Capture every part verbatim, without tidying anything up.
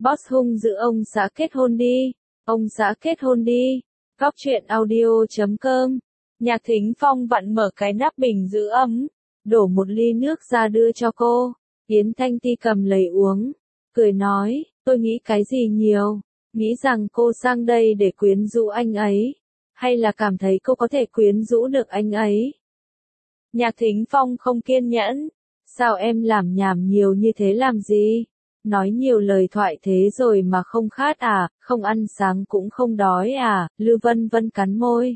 Boss hung dữ ông xã kết hôn đi, ông xã kết hôn đi. Góc truyện audio chấm com. Nhạc Thính Phong vặn mở cái nắp bình giữ ấm, đổ một ly nước ra đưa cho cô. Yến Thanh Ti cầm lấy uống, cười nói, tôi nghĩ cái gì nhiều, nghĩ rằng cô sang đây để quyến rũ anh ấy, hay là cảm thấy cô có thể quyến rũ được anh ấy. Nhạc Thính Phong không kiên nhẫn, sao em làm nhảm nhiều như thế làm gì? Nói nhiều lời thoại thế rồi mà không khát à, không ăn sáng cũng không đói à, Lưu Vân Vân cắn môi.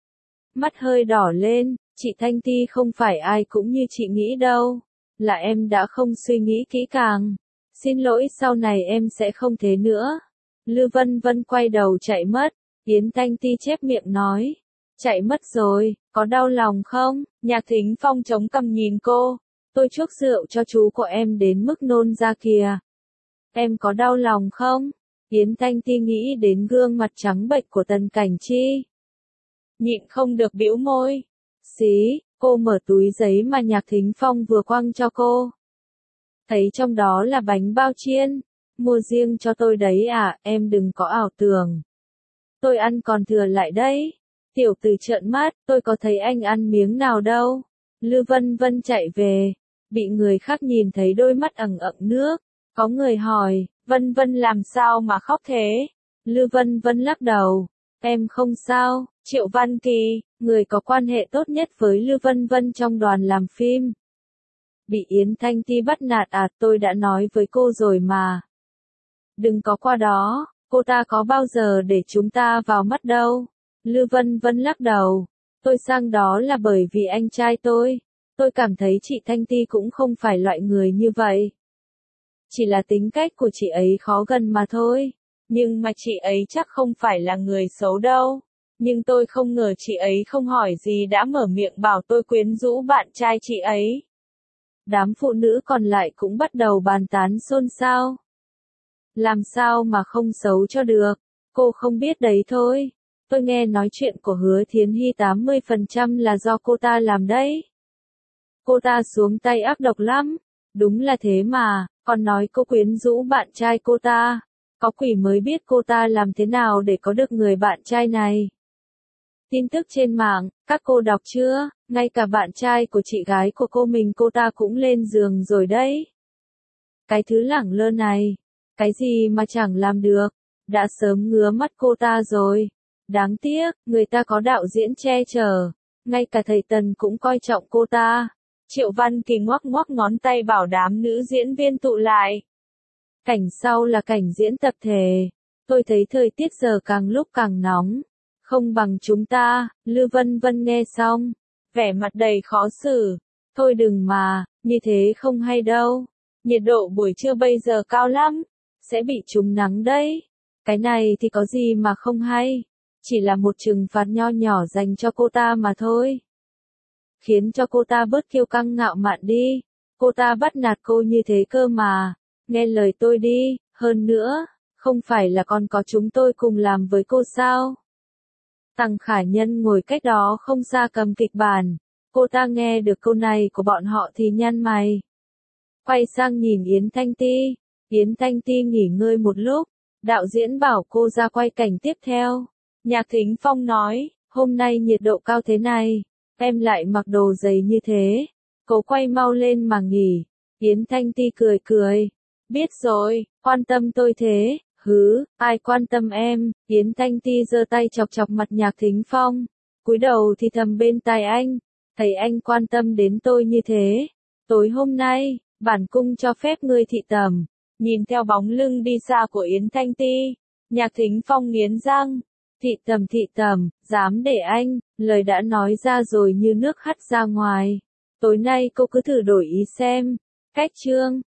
Mắt hơi đỏ lên, chị Thanh Ti không phải ai cũng như chị nghĩ đâu, là em đã không suy nghĩ kỹ càng. Xin lỗi, sau này em sẽ không thế nữa. Lưu Vân Vân quay đầu chạy mất, Yến Thanh Ti chép miệng nói. Chạy mất rồi, có đau lòng không? Nhạc Thính Phong chống cằm nhìn cô. Tôi chuốc rượu cho chú của em đến mức nôn ra kìa. Em có đau lòng không? Yến Thanh Ti nghĩ đến gương mặt trắng bệch của Tần Cảnh Chi. Nhịn không được bĩu môi. Xí, cô mở túi giấy mà Nhạc Thính Phong vừa quăng cho cô. Thấy trong đó là bánh bao chiên. Mua riêng cho tôi đấy à, em đừng có ảo tưởng. Tôi ăn còn thừa lại đấy. Tiểu Tử trợn mắt, tôi có thấy anh ăn miếng nào đâu. Lưu Vân Vân chạy về, bị người khác nhìn thấy đôi mắt ẩn ẩn nước. Có người hỏi, Vân Vân làm sao mà khóc thế? Lưu Vân Vân lắc đầu, em không sao. Triệu Văn Kỳ, người có quan hệ tốt nhất với Lưu Vân Vân trong đoàn làm phim. Bị Yến Thanh Ti bắt nạt à, tôi đã nói với cô rồi mà. Đừng có qua đó, cô ta có bao giờ để chúng ta vào mắt đâu. Lưu Vân Vân lắc đầu, tôi sang đó là bởi vì anh trai tôi. Tôi cảm thấy chị Thanh Ti cũng không phải loại người như vậy. Chỉ là tính cách của chị ấy khó gần mà thôi. Nhưng mà chị ấy chắc không phải là người xấu đâu. Nhưng tôi không ngờ chị ấy không hỏi gì đã mở miệng bảo tôi quyến rũ bạn trai chị ấy. Đám phụ nữ còn lại cũng bắt đầu bàn tán xôn xao. Làm sao mà không xấu cho được, cô không biết đấy thôi. Tôi nghe nói chuyện của Hứa Thiến Hy tám mươi phần trăm là do cô ta làm đấy. Cô ta xuống tay ác độc lắm. Đúng là thế mà, còn nói cô quyến rũ bạn trai cô ta. Có quỷ mới biết cô ta làm thế nào để có được người bạn trai này. Tin tức trên mạng, các cô đọc chưa? Ngay cả bạn trai của chị gái của cô mình cô ta cũng lên giường rồi đấy. Cái thứ lẳng lơ này, cái gì mà chẳng làm được, đã sớm ngứa mắt cô ta rồi. Đáng tiếc, người ta có đạo diễn che chở, ngay cả thầy Tần cũng coi trọng cô ta. Triệu Văn Kỳ ngoắc ngoắc ngón tay bảo đám nữ diễn viên tụ lại. Cảnh sau là cảnh diễn tập thể. Tôi thấy thời tiết giờ càng lúc càng nóng. Không bằng chúng ta, Lưu Vân Vân nghe xong. Vẻ mặt đầy khó xử. Thôi đừng mà, như thế không hay đâu. Nhiệt độ buổi trưa bây giờ cao lắm. Sẽ bị trúng nắng đấy. Cái này thì có gì mà không hay. Chỉ là một trừng phạt nho nhỏ dành cho cô ta mà thôi. Khiến cho cô ta bớt kiêu căng ngạo mạn đi. Cô ta bắt nạt cô như thế cơ mà. Nghe lời tôi đi, hơn nữa, không phải là còn có chúng tôi cùng làm với cô sao? Tằng Khả Nhân ngồi cách đó không xa cầm kịch bản. Cô ta nghe được câu này của bọn họ thì nhăn mày. Quay sang nhìn Yến Thanh Ti. Yến Thanh Ti nghỉ ngơi một lúc. Đạo diễn bảo cô ra quay cảnh tiếp theo. Nhạc Thính Phong nói, hôm nay nhiệt độ cao thế này, em lại mặc đồ dày như thế. Cố quay mau lên mà nghỉ. Yến Thanh Ti cười cười. Biết rồi, quan tâm tôi thế, hứ, ai quan tâm em. Yến Thanh Ti giơ tay chọc chọc mặt Nhạc Thính Phong. Cúi đầu thì thầm bên tai anh. Thấy anh quan tâm đến tôi như thế. Tối hôm nay, bản cung cho phép ngươi thị tẩm. Nhìn theo bóng lưng đi xa của Yến Thanh Ti, Nhạc Thính Phong nghiến răng. Thị tầm thị tầm, dám để anh, lời đã nói ra rồi như nước hắt ra ngoài. Tối nay cô cứ thử đổi ý xem. Cách chương.